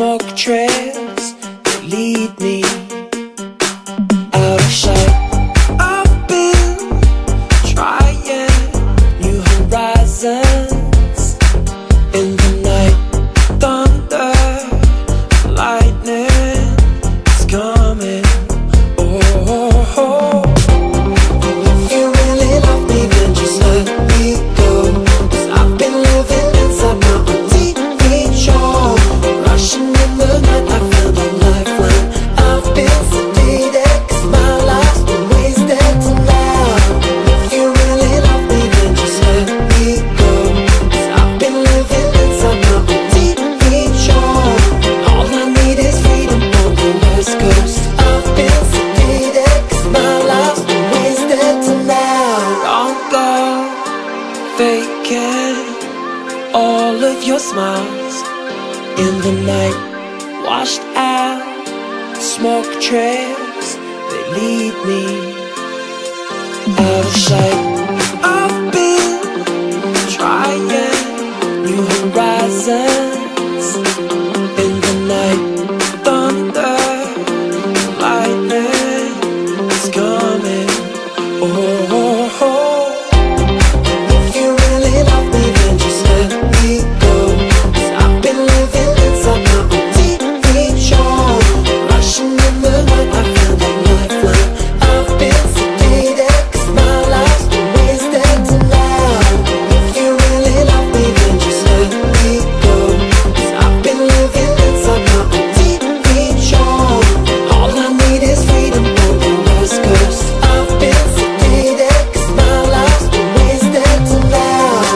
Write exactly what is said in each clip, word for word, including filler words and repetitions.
smoke trails that lead me out of sight. I've been trying new horizons in the night. Thunder, lightning is coming. Oh, oh, oh. If you really love me, then just let me go. 'Cause I've been living inside my own T V show. Rushing in the night, I found a lifeline. I've been sedated 'cause my life's been wasted tonight. If you really love me, then just let me go. 'Cause I've been living inside my own T V show. All I need is freedom on the West Coast. I've been sedated 'cause my life's been wasted tonight. Don't go faking all of your smiles in the night. Washed out smoke trails, they lead me out of sight. I've been trying new horizons in the night. Thunder, lightning is coming. Oh, oh, oh. If you really love me, then just let me go. 'Cause I've been living inside my own T V show. Rushing in the night, I found a lifeline. I've been sedated 'cause my life's been wasted tonight. If you really love me, then just let me go. 'Cause I've been living inside my own T V show. All I need is freedom on the West Coast. I've been sedated 'cause my life's been wasted tonight.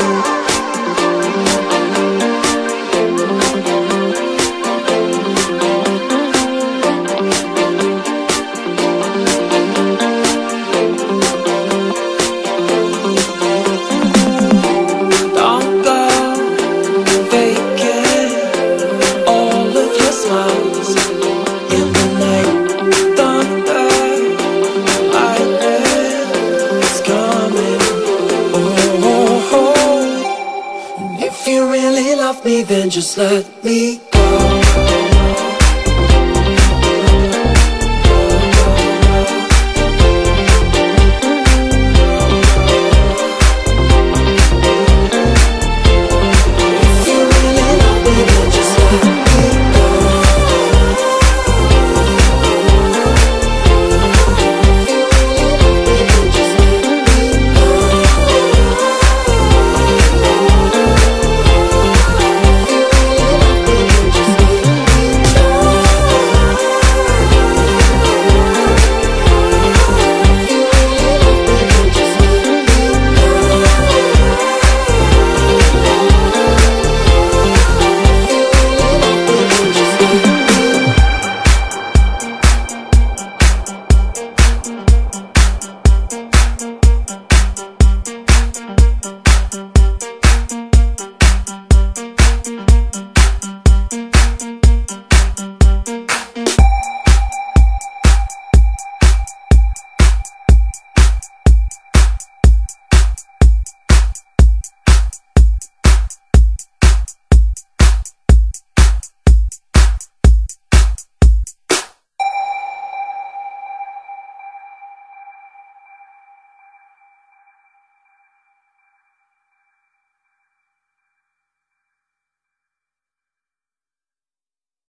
Don't go faking all of your smiles in the night. Thunder, lightning is coming. Oh, oh, oh. If you really love me, then just let me